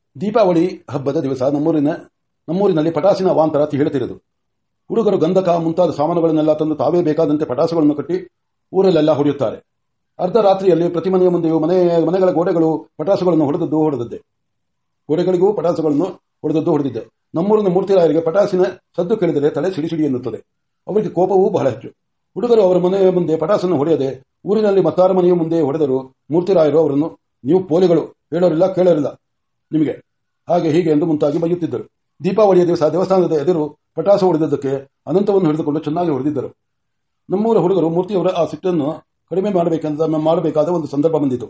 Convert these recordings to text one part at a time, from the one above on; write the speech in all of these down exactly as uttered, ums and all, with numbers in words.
ದೀಪಾವಳಿ ಹಬ್ಬದ ದಿವಸ ನಮ್ಮೂರಿನ ನಮ್ಮೂರಿನಲ್ಲಿ ಪಟಾಸಿನ ಅವಾಂತರ ಹೇಳುತ್ತಿರುವುದು. ಹುಡುಗರು ಗಂಧಕ ಮುಂತಾದ ಸಾಮಾನುಗಳನ್ನೆಲ್ಲ ತಂದು ತಾವೇ ಬೇಕಾದಂತೆ ಪಟಾಸುಗಳನ್ನು ಕಟ್ಟಿ ಊರಲ್ಲೆಲ್ಲ ಹೊಡೆಯುತ್ತಾರೆ. ಅರ್ಧ ರಾತ್ರಿಯಲ್ಲಿ ಪ್ರತಿ ಮನೆಯ ಮುಂದೆಯೂ ಮನೆ ಮನೆಗಳ ಗೋಡೆಗಳು ಪಟಾಸುಗಳನ್ನು ಹೊಡೆದದ್ದು ಹೊಡೆದದ್ದೆ ಗೋಡೆಗಳಿಗೂ ಪಟಾಸುಗಳನ್ನು ಹೊಡೆದದ್ದು ಹೊಡೆದಿದ್ದೆ. ನಮ್ಮೂರಿನ ಮೂರ್ತಿರಾಯರಿಗೆ ಪಟಾಸಿನ ಸದ್ದು ಕೇಳಿದರೆ ತಲೆ ಸಿಡಿ ಸಿಡಿ ಎನ್ನುತ್ತದೆ. ಅವರಿಗೆ ಕೋಪವೂ ಬಹಳ ಹೆಚ್ಚು. ಹುಡುಗರು ಅವರ ಮನೆಯ ಮುಂದೆ ಪಟಾಸನ್ನು ಹೊಡೆಯದೆ ಊರಿನಲ್ಲಿ ಮತ್ತಾರ ಮನೆಯ ಮುಂದೆ ಹೊಡೆದರು. ಮೂರ್ತಿರಾಯರು ಅವರನ್ನು ನೀವು ಪೋಲಿಗಳು, ಹೇಳೋರಿಲ್ಲ ಕೇಳೋರಿಲ್ಲ ನಿಮಗೆ, ಹಾಗೆ ಹೀಗೆ ಎಂದು ಮುಂತಾಗಿ ಬೈಯುತ್ತಿದ್ದರು. ದೀಪಾವಳಿಯ ದಿವಸ ದೇವಸ್ಥಾನದ ಎದುರು ಪಟಾಸು ಹೊಡೆದದ್ದಕ್ಕೆ ಅನಂತವನ್ನು ಹಿಡಿದುಕೊಂಡು ಚೆನ್ನಾಗಿ ಹೊಡೆದಿದ್ದರು. ನಮ್ಮೂರ ಹುಡುಗರು ಮೂರ್ತಿಯವರ ಆ ಸಿಟ್ಟನ್ನು ಕಡಿಮೆ ಮಾಡಬೇಕೆಂದ ಮಾಡಬೇಕಾದ ಒಂದು ಸಂದರ್ಭ ಬಂದಿತು.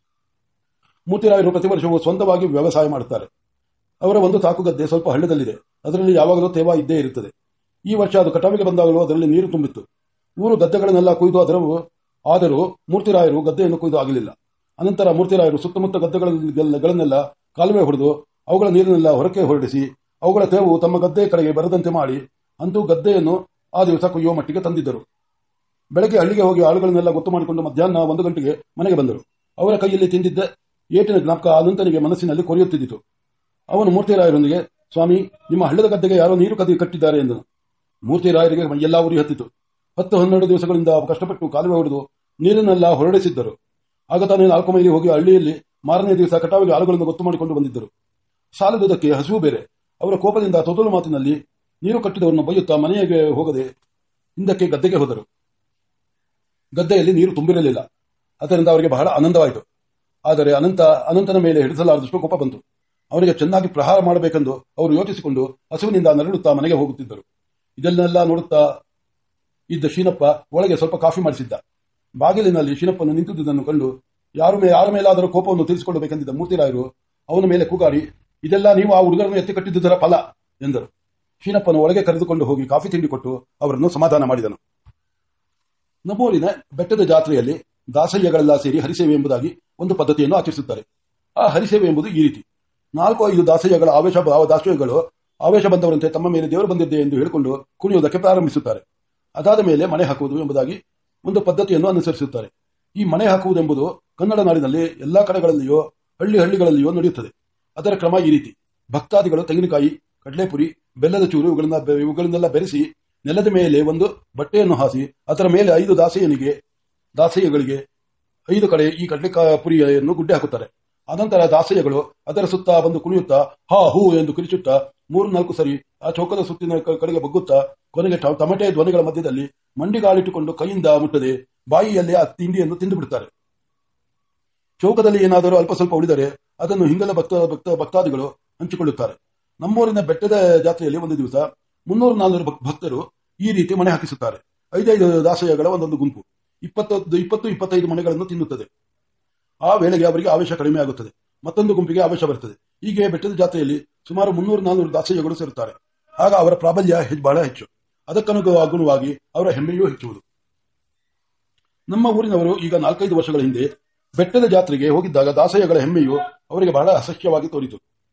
ಮೂರ್ತಿರಾಯರು ಪ್ರತಿ ವರ್ಷವೂ ಸ್ವಂತವಾಗಿ ವ್ಯವಸಾಯ ಮಾಡುತ್ತಾರೆ. ಅವರ ಒಂದು ತಾಕು ಗದ್ದೆ ಸ್ವಲ್ಪ ಹಳ್ಳದಲ್ಲಿದೆ. ಅದರಲ್ಲಿ ಯಾವಾಗಲೂ ತೇವ ಇದ್ದೇ ಇರುತ್ತದೆ. ಈ ವರ್ಷ ಅದು ಕಟಾವಿಗೆ ಬಂದಾಗಲೂ ಅದರಲ್ಲಿ ನೀರು ತುಂಬಿತ್ತು. ಊರು ಗದ್ದೆಗಳನ್ನೆಲ್ಲ ಕೊಯ್ದು ಅದರ ಆದರೂ ಮೂರ್ತಿರಾಯರು ಗದ್ದೆಯನ್ನು ಕೊಯ್ದು ಆಗಲಿಲ್ಲ. ಅನಂತರ ಮೂರ್ತಿರಾಯರು ಸುತ್ತಮುತ್ತ ಗದ್ದೆಗಳನ್ನೆಲ್ಲ ಕಾಲುವೆ ಹೊಡೆದು ಅವುಗಳ ನೀರನ್ನೆಲ್ಲ ಹೊರಕ್ಕೆ ಹೊರಡಿಸಿ ಅವುಗಳ ತೇವು ತಮ್ಮ ಗದ್ದೆ ಕಡೆಗೆ ಬರದಂತೆ ಮಾಡಿ ಅಂತೂ ಗದ್ದೆಯನ್ನು ಆ ದಿವಸ ಕೊಯ್ಯುವ ಮಟ್ಟಿಗೆ ತಂದಿದ್ದರು. ಬೆಳಗ್ಗೆ ಹಳ್ಳಿಗೆ ಹೋಗಿ ಆಳುಗಳನ್ನೆಲ್ಲ ಗೊತ್ತು ಮಾಡಿಕೊಂಡು ಮಧ್ಯಾಹ್ನ ಒಂದು ಗಂಟೆಗೆ ಮನೆಗೆ ಬಂದರು. ಅವರ ಕೈಯಲ್ಲಿ ತಿಂದಿದ್ದ ಏಟಿನ ಜ್ಞಾಪಕ ಅನಂತನಿಗೆ ಮನಸ್ಸಿನಲ್ಲಿ ಕೊರೆಯುತ್ತಿದ್ದಿತು. ಅವನು ಮೂರ್ತಿರಾಯರೊಂದಿಗೆ, ಸ್ವಾಮಿ, ನಿಮ್ಮ ಹಳ್ಳದ ಗದ್ದೆಗೆ ಯಾರೋ ನೀರು ಕದಿ ಕಟ್ಟಿದ್ದಾರೆ ಎಂದನು. ಮೂರ್ತಿರಾಯರಿಗೆ ಎಲ್ಲಾ ಉರಿ ಹತ್ತಿತು. ಹತ್ತು ಹನ್ನೆರಡು ದಿವಸಗಳಿಂದ ಕಷ್ಟಪಟ್ಟು ಕಾಲುವೆ ಹೊಡೆದು ನೀರನ್ನೆಲ್ಲ ಹೊರಡಿಸಿದ್ದರು. ಆಗ ತಾನೇ ನಾಲ್ಕು ಮೈಲಿ ಹೋಗಿ ಹಳ್ಳಿಯಲ್ಲಿ ಮಾರನೇ ದಿವಸ ಕಟಾವಿಗೆ ಆಳುಗಳನ್ನು ಗೊತ್ತು ಮಾಡಿಕೊಂಡು ಬಂದಿದ್ದರು. ಸಾಲದುದಕ್ಕೆ ಹಸುವು ಬೇರೆ. ಅವರ ಕೋಪದಿಂದ ತೊದಲು ಮಾತಿನಲ್ಲಿ ನೀರು ಕಟ್ಟಿದವರನ್ನು ಬೈಯುತ್ತಾ ಮನೆಗೆ ಹೋಗದೆ ಹಿಂದಕ್ಕೆ ಗದ್ದೆಗೆ ಹೋದರು. ಗದ್ದೆಯಲ್ಲಿ ನೀರು ತುಂಬಿರಲಿಲ್ಲ. ಅದರಿಂದ ಅವರಿಗೆ ಬಹಳ ಆನಂದವಾಯಿತು. ಆದರೆ ಅನಂತ ಅನಂತನ ಮೇಲೆ ಹಿಡಿಸಲಾರದಷ್ಟು ಕೋಪ ಬಂತು. ಅವರಿಗೆ ಚೆನ್ನಾಗಿ ಪ್ರಹಾರ ಮಾಡಬೇಕೆಂದು ಅವರು ಯೋಚಿಸಿಕೊಂಡು ಹಸುವಿನಿಂದ ನರಳುತ್ತಾ ಮನೆಗೆ ಹೋಗುತ್ತಿದ್ದರು. ಇದನ್ನೆಲ್ಲ ನೋಡುತ್ತಾ ಇದ್ದ ಶೀನಪ್ಪ ಒಳಗೆ ಸ್ವಲ್ಪ ಕಾಫಿ ಮಾಡಿಸಿದ್ದ. ಬಾಗಿಲಿನಲ್ಲಿ ಶೀನಪ್ಪನು ನಿಂತಿದ್ದುದನ್ನು ಕಂಡು ಯಾರ ಮೇಲೆ ಯಾರ ಮೇಲಾದರೂ ಕೋಪವನ್ನು ತೀರಿಸಿಕೊಳ್ಳಬೇಕೆಂದಿದ್ದ ಮೂರ್ತಿರಾಯರು ಅವನ ಮೇಲೆ ಕೂಗಾಡಿ, ಇದೆಲ್ಲ ನೀವು ಆ ಹುಡುಗರನ್ನು ಎತ್ತಿ ಕಟ್ಟಿದ್ದುದರ ಫಲ ಎಂದರು. ಶೀನಪ್ಪನು ಒಳಗೆ ಕರೆದುಕೊಂಡು ಹೋಗಿ ಕಾಫಿ ತಿಂಡಿ ಕೊಟ್ಟು ಅವರನ್ನು ಸಮಾಧಾನ ಮಾಡಿದನು. ನಮ್ಮೂರಿನ ಬೆಟ್ಟದ ಜಾತ್ರೆಯಲ್ಲಿ ದಾಸಯ್ಯಗಳೆಲ್ಲ ಸೇರಿ ಹರಿಸೇವೆ ಎಂಬುದಾಗಿ ಒಂದು ಪದ್ಧತಿಯನ್ನು ಆಚರಿಸುತ್ತಾರೆ. ಆ ಹರಿಸೇವೆ ಎಂಬುದು ಈ ರೀತಿ: ನಾಲ್ಕು ಐದು ದಾಸಯ್ಯಗಳ ಆವೇಶ ದಾಸಯ್ಯಗಳು ಆವೇಶ ಬಂದವರಂತೆ ತಮ್ಮ ಮೇಲೆ ದೇವರು ಬಂದಿದ್ದೆ ಎಂದು ಹೇಳಿಕೊಂಡು ಕುಣಿಯುವುದಕ್ಕೆ ಪ್ರಾರಂಭಿಸುತ್ತಾರೆ. ಅದಾದ ಮೇಲೆ ಮಣೆ ಹಾಕುವುದು ಎಂಬುದಾಗಿ ಒಂದು ಪದ್ಧತಿಯನ್ನು ಅನುಸರಿಸುತ್ತಾರೆ. ಈ ಮಣೆ ಹಾಕುವುದೆಂಬುದು ಕನ್ನಡ ನಾಡಿನಲ್ಲಿ ಎಲ್ಲಾ ಕಡೆಗಳಲ್ಲಿಯೋ ಹಳ್ಳಿ ಹಳ್ಳಿಗಳಲ್ಲಿಯೋ ನಡೆಯುತ್ತದೆ. ಅದರ ಕ್ರಮ ಈ ರೀತಿ: ಭಕ್ತಾದಿಗಳು ತೆಂಗಿನಕಾಯಿ, ಕಡಲೆಪುರಿ, ಬೆಲ್ಲದ ಚೂರು ಇವುಗಳನ್ನ ಇವುಗಳನ್ನೆಲ್ಲ ಬೆರೆಸಿ ನೆಲದ ಮೇಲೆ ಒಂದು ಬಟ್ಟೆಯನ್ನು ಹಾಸಿ ಅದರ ಮೇಲೆ ಐದು ದಾಸಯ್ಯನಿಗೆ ದಾಸಯ್ಯಗಳಿಗೆ ಐದು ಕಡೆ ಈ ಕಡಲೆಕಾಯಿ ಪುರಿಯನ್ನು ಗುಡ್ಡೆ ಹಾಕುತ್ತಾರೆ. ಅನಂತರ ದಾಸಯ್ಯಗಳು ಅದರ ಸುತ್ತ ಬಂದು ಕುಣಿಯುತ್ತಾ ಹಾ ಹೂ ಎಂದು ಕಿರಿಚುತ್ತಾ ಮೂರು ನಾಲ್ಕು ಸರಿ ಆ ಚೌಕದ ಸುತ್ತಿನ ಕಡೆಗೆ ಬಗ್ಗುತ್ತಾ ಕೊನೆಗೆ ಟಮಟೆ ಧ್ವನಿಗಳ ಮಧ್ಯದಲ್ಲಿ ಮಂಡಿಗಾಲಿಟ್ಟುಕೊಂಡು ಕೈಯಿಂದ ಮುಟ್ಟದೆ ಬಾಯಿಯಲ್ಲಿ ಆ ತಿಂಡಿಯನ್ನು ತಿಂದು ಬಿಡುತ್ತಾರೆ. ಚೌಕದಲ್ಲಿ ಏನಾದರೂ ಅಲ್ಪ ಸ್ವಲ್ಪ ಉಳಿದರೆ ಅದನ್ನು ಹಿಂಗಲ ಭಕ್ತ ಭಕ್ತ ಭಕ್ತಾದಿಗಳು ಹಂಚಿಕೊಳ್ಳುತ್ತಾರೆ. ನಮ್ಮೂರಿನ ಬೆಟ್ಟದ ಜಾತ್ರೆಯಲ್ಲಿ ಒಂದು ದಿವಸ ಮುನ್ನೂರು ನಾನ್ನೂರು ಭಕ್ತರು ಈ ರೀತಿ ಮಣೆ ಹಾಕಿಸುತ್ತಾರೆ. ಐದೈದು ದಾಸಯ್ಯಗಳ ಒಂದೊಂದು ಗುಂಪು ಇಪ್ಪತ್ತೊಂದು ಇಪ್ಪತ್ತು ಇಪ್ಪತ್ತೈದು ಮನೆಗಳನ್ನು ತಿನ್ನುತ್ತದೆ. ಆ ವೇಳೆಗೆ ಅವರಿಗೆ ಆವೇಶ ಕಡಿಮೆ ಆಗುತ್ತದೆ. ಮತ್ತೊಂದು ಗುಂಪಿಗೆ ಆವೇಶ ಬರುತ್ತದೆ. ಹೀಗೆ ಬೆಟ್ಟದ ಜಾತ್ರೆಯಲ್ಲಿ ಸುಮಾರು ಮುನ್ನೂರು ನಾನ್ನೂರು ದಾಸಯ್ಯಗಳು ಸೇರುತ್ತಾರೆ. ಆಗ ಅವರ ಪ್ರಾಬಲ್ಯ ಬಹಳ ಹೆಚ್ಚು. ಅದಕ್ಕನುಗುಣವಾಗಿ ಅವರ ಹೆಮ್ಮೆಯೂ ಹೆಚ್ಚುವುದು. ನಮ್ಮ ಊರಿನವರು ಈಗ ನಾಲ್ಕೈದು ವರ್ಷಗಳ ಹಿಂದೆ ಬೆಟ್ಟದ ಜಾತ್ರೆಗೆ ಹೋಗಿದ್ದಾಗ ದಾಸಯ್ಯಗಳ ಹೆಮ್ಮೆಯು ಅವರಿಗೆ ಬಹಳ ಅಸಹ್ಯವಾಗಿ ತೋರಿತು.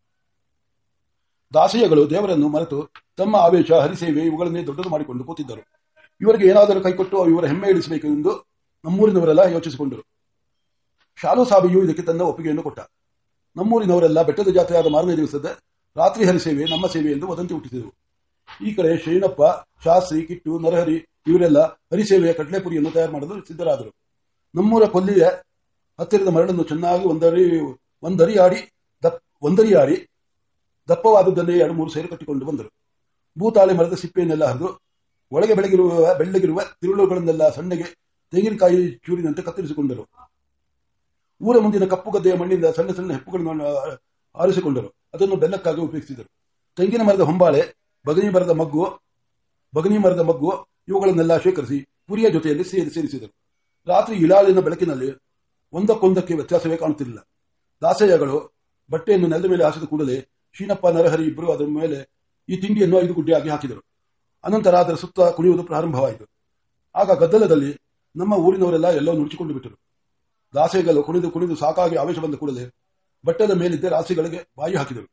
ದಾಸಯ್ಯಗಳು ದೇವರನ್ನು ಮರೆತು ತಮ್ಮ ಆವೇಶ, ಹರಿಸೇವೆ ಇವುಗಳನ್ನೇ ದೊಡ್ಡದು ಮಾಡಿಕೊಂಡು ಕೂತಿದ್ದರು. ಇವರಿಗೆ ಏನಾದರೂ ಕೈಕೊಟ್ಟು ಇವರ ಹೆಮ್ಮೆ ಇಳಿಸಬೇಕು ಎಂದು ನಮ್ಮೂರಿನವರೆಲ್ಲ ಯೋಚಿಸಿಕೊಂಡರು. ಶಾಲು ಸಾಬಿಯು ಇದಕ್ಕೆ ತನ್ನ ಒಪ್ಪಿಗೆಯನ್ನು ಕೊಟ್ಟ. ನಮ್ಮೂರಿನವರೆಲ್ಲ ಬೆಟ್ಟದ ಜಾತ್ರೆಯಾದ ಮಾರನೇ ದಿವಸದ ರಾತ್ರಿ ಹರಿಸೇವೆ ನಮ್ಮ ಸೇವೆ ಎಂದು ವದಂತಿ ಹುಟ್ಟಿಸಿದರು. ಈ ಕಡೆ ಶೇಣಪ್ಪ, ಶಾಸ್ತ್ರಿ, ಕಿಟ್ಟು, ನರಹರಿ ಇವರೆಲ್ಲ ಹರಿಸೇವೆಯ ಕಡಲೆಪುರಿಯನ್ನು ತಯಾರು ಮಾಡಲು ಸಿದ್ಧರಾದರು. ನಮ್ಮೂರ ಕೊಲ್ಲಿಯ ಹತ್ತಿರದ ಮರಳನ್ನು ಚೆನ್ನಾಗಿ ಒಂದರಿ ಒಂದರಿಯಾಡಿ ದಪ್ ಒಂದರಿಯಾಡಿ ದಪ್ಪವಾದದ್ದನ್ನೇ ಎರಡು ಮೂರು ಸೇರು ಕಟ್ಟಿಕೊಂಡು ಬಂದರು. ಭೂತಾಳೆ ಮರದ ಸಿಪ್ಪೆಯನ್ನೆಲ್ಲ ಹರಿದು ಒಳಗೆ ಬೆಳಗಿರುವ ಬೆಳ್ಳಗಿರುವ ತಿರುಳುಗಳನ್ನೆಲ್ಲ ಸಣ್ಣಗೆ ತೆಂಗಿನಕಾಯಿ ಚೂರಿನಂತೆ ಕತ್ತರಿಸಿಕೊಂಡರು. ಊರ ಮುಂದಿನ ಕಪ್ಪು ಗದ್ದೆಯ ಮಣ್ಣಿಂದ ಸಣ್ಣ ಸಣ್ಣ ಹೆಪ್ಪುಗಳನ್ನು ಆರಿಸಿಕೊಂಡರು. ಅದನ್ನು ಬೆಲ್ಲಕ್ಕಾಗಿ ಉಪಯೋಗಿಸಿದರು. ತೆಂಗಿನ ಮರದ ಹೊಂಬಾಳೆ, ಬಗನಿ ಮರದ ಮಗ್ಗು ಬಗನಿ ಮರದ ಮಗ್ಗು ಇವುಗಳನ್ನೆಲ್ಲ ಶೇಖರಿಸಿ ಪುರಿಯ ಜೊತೆಯಲ್ಲಿ ಸೇರಿ ಸೇರಿಸಿದರು. ರಾತ್ರಿ ಇಳಾಲಿನ ಬೆಳಕಿನಲ್ಲಿ ಒಂದಕ್ಕೊಂದಕ್ಕೆ ವ್ಯತ್ಯಾಸವೇ ಕಾಣುತ್ತಿರಲಿಲ್ಲ. ದಾಸಯ್ಯಗಳು ಬಟ್ಟೆಯನ್ನು ನೆಲದ ಮೇಲೆ ಹಾಸಿದ ಕೂಡಲೇ ಶೀನಪ್ಪ, ನರಹರಿ ಇಬ್ಬರು ಅದರ ಮೇಲೆ ಈ ತಿಂಡಿಯನ್ನು ಐದು ಗುಡ್ಡೆಯಾಗಿ ಹಾಕಿದರು. ಅನಂತರ ಅದರ ಸುತ್ತ ಕುಣಿಯುವುದು ಪ್ರಾರಂಭವಾಯಿತು. ಆಗ ಗದ್ದಲದಲ್ಲಿ ನಮ್ಮ ಊರಿನವರೆಲ್ಲ ಎಲ್ಲೋ ನುಡಿಚಿಕೊಂಡು ಬಿಟ್ಟರು. ದಾಸೆಗಳು ಕುಣಿದು ಕುಣಿದು ಸಾಕಾಗಿ ಆವೇಶ ಬಂದ ಕೂಡಲೇ ಬಟ್ಟದ ಮೇಲಿದ್ದ ರಾಶಿಗಳಿಗೆ ಬಾಯಿ ಹಾಕಿದರು.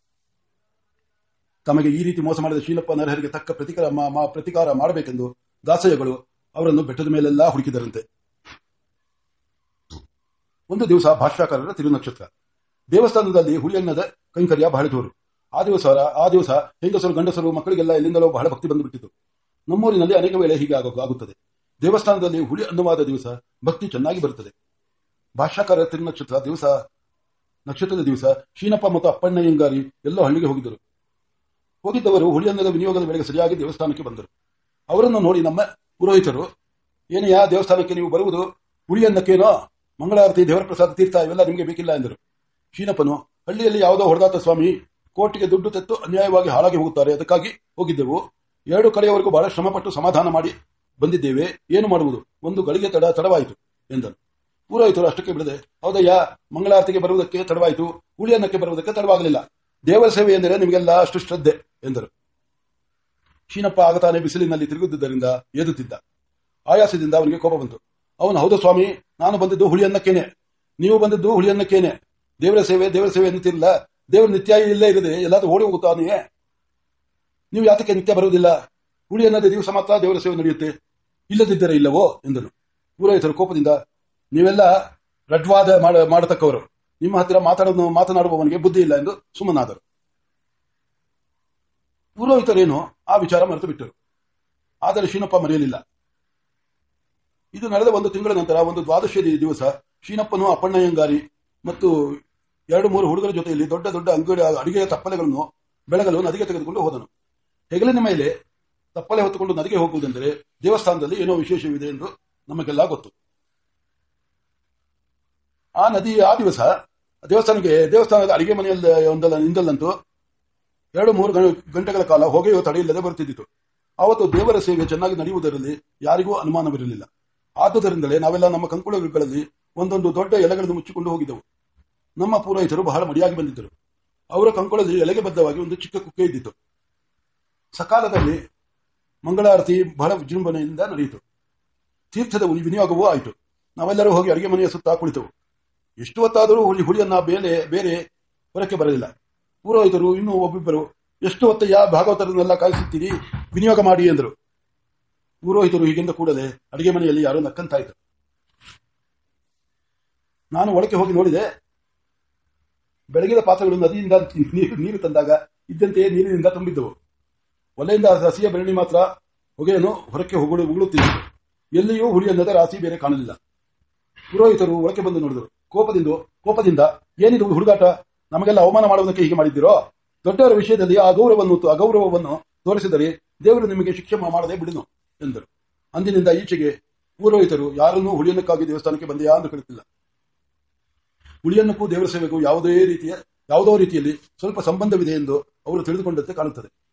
ತಮಗೆ ಈ ರೀತಿ ಮೋಸ ಮಾಡಿದ ಶೀನಪ್ಪ, ನರಹರಿಗೆ ತಕ್ಕ ಪ್ರತಿಕಾರ ಪ್ರತಿಕಾರ ಮಾಡಬೇಕೆಂದು ದಾಸಯ್ಯಗಳು ಅವರನ್ನು ಬೆಟ್ಟದ ಮೇಲೆಲ್ಲ ಹುಡುಕಿದರಂತೆ. ಒಂದು ದಿವಸ ಭಾಷ್ಯಕಾರರ ತಿರುನಕ್ಷತ್ರ. ದೇವಸ್ಥಾನದಲ್ಲಿ ಹುಳಿಯನ್ನದ ಕೈಂಕರ್ಯ ಬಹಳ ಜೋರು. ಆ ದಿವಸ ಆ ದಿವಸ ಹೆಂಗಸರು ಗಂಡಸರು ಮಕ್ಕಳಿಗೆಲ್ಲ ಎಲ್ಲಿಂದಲೋ ಬಹಳ ಭಕ್ತಿ ಬಂದುಬಿಟ್ಟಿತು. ನಮ್ಮೂರಿನಲ್ಲಿ ಅನೇಕ ವೇಳೆ ಹೀಗೆ ಆಗುತ್ತದೆ. ದೇವಸ್ಥಾನದಲ್ಲಿ ಹುಳಿ ಅನ್ನವಾದ ದಿವಸ ಭಕ್ತಿ ಚೆನ್ನಾಗಿ ಬರುತ್ತದೆ. ಭಾಷ್ಯಕಾರ ತಿರುನಕ್ಷತ್ರ ದಿವಸ ನಕ್ಷತ್ರದ ದಿವಸ ಶೀನಪ್ಪ ಮತ್ತು ಅಪ್ಪಣ್ಣಯ್ಯಂಗಾರಿ ಎಲ್ಲೋ ಹಳ್ಳಿಗೆ ಹೋಗಿದ್ದರು. ಹೋಗಿದ್ದವರು ಹುಳಿಯನ್ನದ ವಿನಿಯೋಗದ ವೇಳೆಗೆ ಸರಿಯಾಗಿ ದೇವಸ್ಥಾನಕ್ಕೆ ಬಂದರು. ಅವರನ್ನು ನೋಡಿ ನಮ್ಮ ಪುರೋಹಿತರು, ಏನಯ್ಯ ದೇವಸ್ಥಾನಕ್ಕೆ ನೀವು ಬರುವುದು ಹುಳಿಯನ್ನಕ್ಕೇನೋ, ಮಂಗಳಾರತಿ, ದೇವರ ಪ್ರಸಾದ, ತೀರ್ಥ ಇವೆಲ್ಲ ನಿಮಗೆ ಬೇಕಿಲ್ಲ ಎಂದರು. ಶೀನಪ್ಪನು, ಹಳ್ಳಿಯಲ್ಲಿ ಯಾವುದೋ ಹೊಡೆದಾಟ ಸ್ವಾಮಿ, ಕೋರ್ಟಿಗೆ ದುಡ್ಡು ತೆತ್ತು ಅನ್ಯಾಯವಾಗಿ ಹಾಳಾಗಿ ಹೋಗುತ್ತಾರೆ, ಅದಕ್ಕಾಗಿ ಹೋಗಿದ್ದೆವು. ಎರಡು ಕಡೆಯವರೆಗೂ ಬಹಳ ಶ್ರಮಪಟ್ಟು ಸಮಾಧಾನ ಮಾಡಿ ಬಂದಿದ್ದೇವೆ, ಏನು ಮಾಡುವುದು, ಒಂದು ಗಳಿಗೆ ತಡ ತಡವಾಯಿತು ಎಂದರು. ಪುರೋಹಿತರು ಅಷ್ಟಕ್ಕೆ ಬಿಡದೆ, ಹೌದಯ್ಯ, ಮಂಗಳಾರತಿಗೆ ಬರುವುದಕ್ಕೆ ತಡವಾಯಿತು, ಹುಳಿಯನ್ನಕ್ಕೆ ಬರುವುದಕ್ಕೆ ತಡವಾಗಲಿಲ್ಲ, ದೇವರ ಸೇವೆ ಎಂದರೆ ನಿಮಗೆಲ್ಲ ಅಷ್ಟು ಶ್ರದ್ಧೆ ಎಂದರು. ಶೀನಪ್ಪ ಆಗತಾನೆ ಬಿಸಿಲಿನಲ್ಲಿ ತಿರುಗುತ್ತಿದ್ದರಿಂದ ಏದುತ್ತಿದ್ದ. ಆಯಾಸದಿಂದ ಅವನಿಗೆ ಕೋಪ ಬಂತು. ಅವನು, ಹೌದು ಸ್ವಾಮಿ, ನಾನು ಬಂದಿದ್ದು ಹುಳಿಯನ್ನಕ್ಕೇನೆ, ನೀವು ಬಂದಿದ್ದು ಹುಳಿಯನ್ನಕ್ಕೇನೆ. ದೇವರ ಸೇವೆ ದೇವರ ಸೇವೆ ಎನ್ನುತ್ತಿರಲಿಲ್ಲ, ದೇವರ ನಿತ್ಯ ಇಲ್ಲೇ ಇರದೆ ಎಲ್ಲಾದ್ರೂ ಓಡಿ ಹೋಗುತ್ತಾನೆಯೇ, ನೀವು ಯಾತಕ್ಕೆ ನಿತ್ಯ ಬರುವುದಿಲ್ಲ? ಹುಳಿ ಅನ್ನದ ದಿವಸ ಮಾತ್ರ ದೇವರ ಸೇವೆ ನಡೆಯುತ್ತೆ, ಇಲ್ಲದಿದ್ದರೆ ಇಲ್ಲವೋ ಎಂದನು. ಪುರೋಹಿತರು ಕೋಪದಿಂದ, ನೀವೆಲ್ಲ ರಡ್ವಾದ ಮಾಡತಕ್ಕವರು, ನಿಮ್ಮ ಹತ್ತಿರ ಮಾತಾಡ ಮಾತನಾಡುವವನಿಗೆ ಬುದ್ಧಿ ಇಲ್ಲ ಎಂದು ಸುಮ್ಮನಾದರು. ಪುರೋಹಿತರೇನು ಆ ವಿಚಾರ ಮರೆತು ಬಿಟ್ಟರು. ಆದರೆ ಶೀನಪ್ಪ ಮರೆಯಲಿಲ್ಲ. ಇದು ನಡೆದ ಒಂದು ತಿಂಗಳ ನಂತರ ಒಂದು ದ್ವಾದಶಿ ದಿವಸ ಶೀನಪ್ಪನು ಅಪ್ಪಣ್ಣಯ್ಯಂಗಾರಿ ಮತ್ತು ಎರಡು ಮೂರು ಹುಡುಗರ ಜೊತೆಯಲ್ಲಿ ದೊಡ್ಡ ದೊಡ್ಡ ಅಂಗಡಿ ಅಡಿಗೆಯ ತಪ್ಪಲೆಗಳನ್ನು ಬೆಳಗಲು ನದಿಗೆ ತೆಗೆದುಕೊಂಡು ಹೋದನು. ಹೆಗಲಿನ ಮೇಲೆ ತಪ್ಪಲೆ ಹೊತ್ತುಕೊಂಡು ನದಿಗೆ ಹೋಗುವುದೆಂದರೆ ದೇವಸ್ಥಾನದಲ್ಲಿ ಏನೋ ವಿಶೇಷವಿದೆ ಎಂದು ನಮಗೆಲ್ಲ ಗೊತ್ತು. ಆ ನದಿ ಆ ದಿವಸ ದೇವಸ್ಥಾನಕ್ಕೆ ದೇವಸ್ಥಾನದ ಅಡಿಗೆ ಮನೆಯಲ್ಲಿ ಒಂದಲ್ಲಂತೂ ಎರಡು ಮೂರು ಗಂಟೆಗಳ ಕಾಲ ಹೊಗೆಯೋ ತಡೆಯಿಲ್ಲದೆ ಬರುತ್ತಿದ್ದಿತು. ಆವತ್ತು ದೇವರ ಸೇವೆ ಚೆನ್ನಾಗಿ ನಡೆಯುವುದರಲ್ಲಿ ಯಾರಿಗೂ ಅನುಮಾನವಿರಲಿಲ್ಲ. ಆದುದರಿಂದಲೇ ನಾವೆಲ್ಲ ನಮ್ಮ ಕಂಕುಳಗಳಲ್ಲಿ ಒಂದೊಂದು ದೊಡ್ಡ ಎಲೆಗಳನ್ನು ಮುಚ್ಚಿಕೊಂಡು ಹೋಗಿದ್ದೆವು. ನಮ್ಮ ಪುರೋಹಿತರು ಬಹಳ ಮಡಿಯಾಗಿ ಬಂದಿದ್ದರು. ಅವರ ಕಂಕುಳಲ್ಲಿ ಎಲೆಗೆ ಬದ್ಧವಾಗಿ ಒಂದು ಚಿಕ್ಕ ಕುಕ್ಕೆ ಇದ್ದಿತು. ಸಕಾಲದಲ್ಲಿ ಮಂಗಳಾರತಿ ಬಹಳ ವಿಜೃಂಭಣೆಯಿಂದ ನಡೆಯಿತು. ತೀರ್ಥದ ವಿನಿಯೋಗವೂ ಆಯಿತು. ನಾವೆಲ್ಲರೂ ಹೋಗಿ ಅಡಿಗೆ ಮನೆಯ ಸುತ್ತ ಕುಳಿತೆವು. ಎಷ್ಟು ಹೊತ್ತಾದರೂ ಹುಳಿ ಹುಳಿಯನ್ನ ಬೇರೆ ಬೇರೆ ಹೊರಕ್ಕೆ ಬರಲಿಲ್ಲ. ಪುರೋಹಿತರು ಇನ್ನೂ ಒಬ್ಬಿಬ್ಬರು, ಎಷ್ಟು ಹೊತ್ತಯ್ಯ ಭಾಗವತರನ್ನೆಲ್ಲ ಕಾಯಿಸುತ್ತೀರಿ, ವಿನಿಯೋಗ ಮಾಡಿ ಎಂದರು. ಪುರೋಹಿತರು ಹೀಗೆಂದ ಕೂಡಲೇ ಅಡಿಗೆ ಮನೆಯಲ್ಲಿ ಯಾರೋ ನಕ್ಕಂತಾಯಿತು. ನಾನು ಒಳಕ್ಕೆ ಹೋಗಿ ನೋಡಿದೆ. ಬೆಳಗಿನ ಪಾತ್ರೆಗಳು ನದಿಯಿಂದ ನೀರು ತಂದಾಗ ಇದ್ದಂತೆಯೇ ನೀರಿನಿಂದ ತುಂಬಿದ್ದವು. ಒಲೆಯಿಂದ ಹಸಿಯ ಬೆರಣಿ ಮಾತ್ರ ಹೊಗೆಯನ್ನು ಹೊರಕ್ಕೆ ಹೊಗಳು ಉಗುಳುತ್ತಿದ್ದರು. ಎಲ್ಲಿಯೂ ಹುಳಿ ಅನ್ನದ ರಾಶಿ ಬೇರೆ ಕಾಣಲಿಲ್ಲ. ಪುರೋಹಿತರು ಒಳಕ್ಕೆ ಬಂದು ನೋಡಿದರು. ಕೋಪದಿಂದ ಕೋಪದಿಂದ ಏನಿದು ಹುಡುಗಾಟ, ನಮಗೆಲ್ಲ ಅವಮಾನ ಮಾಡುವುದಕ್ಕೆ ಹೀಗೆ ಮಾಡಿದ್ದೀರೋ? ದೊಡ್ಡವರ ವಿಷಯದಲ್ಲಿ ಆ ಗೌರವವನ್ನು ಅಗೌರವವನ್ನು ತೋರಿಸಿದರೆ ದೇವರು ನಿಮಗೆ ಶಿಕ್ಷೆ ಮಾಡದೆ ಬಿಡಿನು ಎಂದರು. ಅಂದಿನಿಂದ ಈಚೆಗೆ ಪುರೋಹಿತರು ಯಾರನ್ನೂ ಹುಳಿಯನ್ನಕ್ಕಾಗಿ ದೇವಸ್ಥಾನಕ್ಕೆ ಬಂದೆಯಾ ಎಂದು ಕೇಳುತ್ತಿಲ್ಲ. ಹುಳಿಯನ್ನಕ್ಕೂ ದೇವರ ಸೇವೆಗೂ ಯಾವುದೇ ರೀತಿಯ ಯಾವುದೋ ರೀತಿಯಲ್ಲಿ ಸ್ವಲ್ಪ ಸಂಬಂಧವಿದೆ ಎಂದು ಅವರು ತಿಳಿದುಕೊಂಡಂತೆ ಕಾಣುತ್ತದೆ.